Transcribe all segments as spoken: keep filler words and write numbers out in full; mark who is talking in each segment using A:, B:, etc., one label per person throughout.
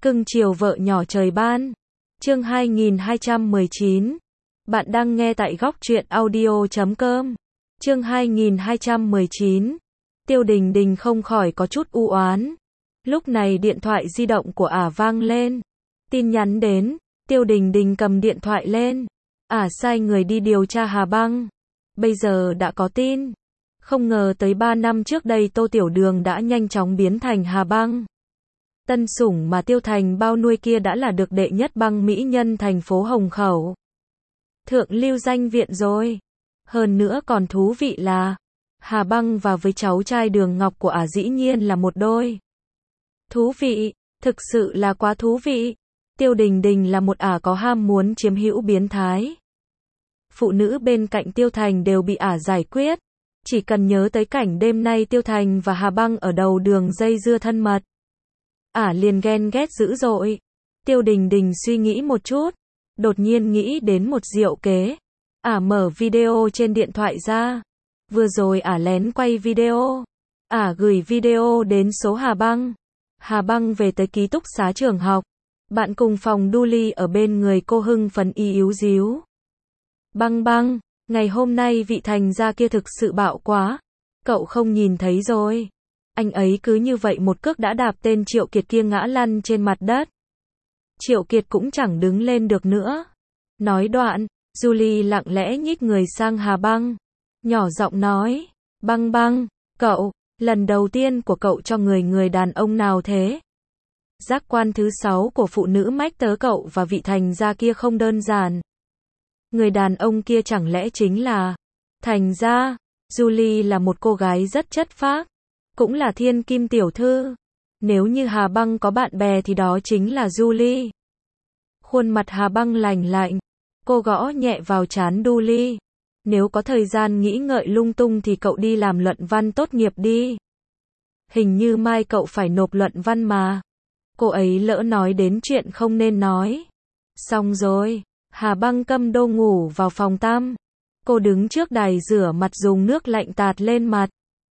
A: Cưng chiều vợ nhỏ trời ban. Chương hai nghìn hai trăm mười chín. Bạn đang nghe tại góc truyện audio chấm com. Chương hai nghìn hai trăm mười chín. Tiêu Đình Đình không khỏi có chút u oán. Lúc này điện thoại di động của ả vang lên. Tin nhắn đến, Tiêu Đình Đình cầm điện thoại lên. Ả sai người đi điều tra Hà Băng. Bây giờ đã có tin. Không ngờ tới ba năm trước đây Tô Tiểu Đường đã nhanh chóng biến thành Hà Băng. Tân sủng mà Tiêu Thành bao nuôi kia đã là được đệ nhất băng mỹ nhân thành phố Hồng Khẩu. Thượng lưu danh viện rồi. Hơn nữa còn thú vị là, Hà Băng và với cháu trai Đường Ngọc của ả dĩ nhiên là một đôi. Thú vị, thực sự là quá thú vị. Tiêu Đình Đình là một ả có ham muốn chiếm hữu biến thái. Phụ nữ bên cạnh Tiêu Thành đều bị ả giải quyết. Chỉ cần nhớ tới cảnh đêm nay Tiêu Thành và Hà Băng ở đầu đường dây dưa thân mật, ả liền ghen ghét dữ dội. Tiêu Đình Đình suy nghĩ một chút, đột nhiên nghĩ đến một diệu kế. Ả mở video trên điện thoại ra. Vừa rồi ả lén quay video. Ả gửi video đến số Hà Băng. Hà Băng về tới ký túc xá trường học. Bạn cùng phòng Đu ở bên người cô hưng phấn y yếu díu. Băng băng, ngày hôm nay vị Thành gia kia thực sự bạo quá. Cậu không nhìn thấy rồi. Anh ấy cứ như vậy một cước đã đạp tên Triệu Kiệt kia ngã lăn trên mặt đất. Triệu Kiệt cũng chẳng đứng lên được nữa. Nói đoạn, Julie lặng lẽ nhích người sang Hà Băng. Nhỏ giọng nói, băng băng, cậu, lần đầu tiên của cậu cho người người đàn ông nào thế? Giác quan thứ sáu của phụ nữ mách tớ cậu và vị Thành gia kia không đơn giản. Người đàn ông kia chẳng lẽ chính là Thành gia? Julie là một cô gái rất chất phác, cũng là thiên kim tiểu thư. Nếu như Hà Băng có bạn bè thì đó chính là Julie. Khuôn mặt Hà Băng lành lạnh, cô gõ nhẹ vào trán Julie. Nếu có thời gian nghĩ ngợi lung tung thì cậu đi làm luận văn tốt nghiệp đi. Hình như mai cậu phải nộp luận văn mà. Cô ấy lỡ nói đến chuyện không nên nói. Xong rồi, Hà Băng câm đô ngủ vào phòng tắm. Cô đứng trước đài rửa mặt dùng nước lạnh tạt lên mặt.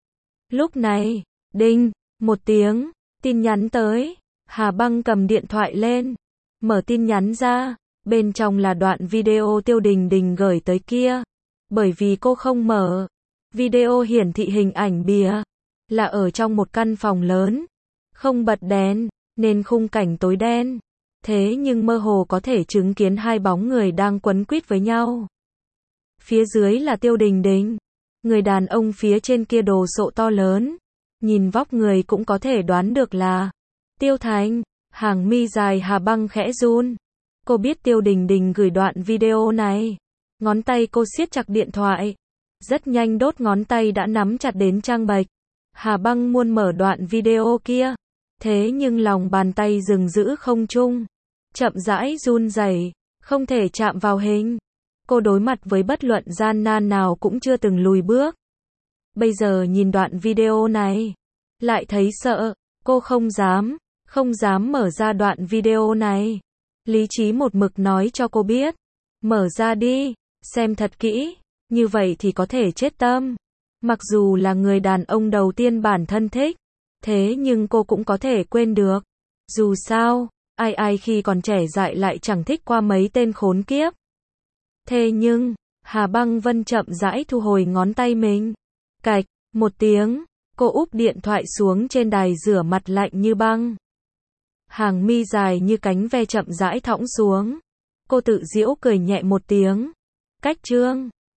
A: Lúc này, đinh, một tiếng, tin nhắn tới. Hà Băng cầm điện thoại lên, mở tin nhắn ra, bên trong là đoạn video Tiêu Đình Đình gửi tới kia. Bởi vì cô không mở, video hiển thị hình ảnh bìa, là ở trong một căn phòng lớn, không bật đèn, nên khung cảnh tối đen. Thế nhưng mơ hồ có thể chứng kiến hai bóng người đang quấn quýt với nhau. Phía dưới là Tiêu Đình Đình. Người đàn ông phía trên kia đồ sộ to lớn. Nhìn vóc người cũng có thể đoán được là Tiêu Thành. Hàng mi dài Hà Băng khẽ run. Cô biết Tiêu Đình Đình gửi đoạn video này. Ngón tay cô siết chặt điện thoại. Rất nhanh đốt ngón tay đã nắm chặt đến trang bạch. Hà Băng muốn mở đoạn video kia. Thế nhưng lòng bàn tay dừng giữ không trung. Chậm rãi run rẩy, không thể chạm vào hình. Cô đối mặt với bất luận gian nan nào cũng chưa từng lùi bước. Bây giờ nhìn đoạn video này, lại thấy sợ. Cô không dám, không dám mở ra đoạn video này. Lý trí một mực nói cho cô biết. Mở ra đi, xem thật kỹ, như vậy thì có thể chết tâm. Mặc dù là người đàn ông đầu tiên bản thân thích, thế nhưng cô cũng có thể quên được. Dù sao, ai ai khi còn trẻ dại lại chẳng thích qua mấy tên khốn kiếp. Thế nhưng, Hà Băng Vân chậm rãi thu hồi ngón tay mình. Cạch, một tiếng, cô úp điện thoại xuống trên đài rửa mặt lạnh như băng. Hàng mi dài như cánh ve chậm rãi thõng xuống. Cô tự giễu cười nhẹ một tiếng. Cách chương.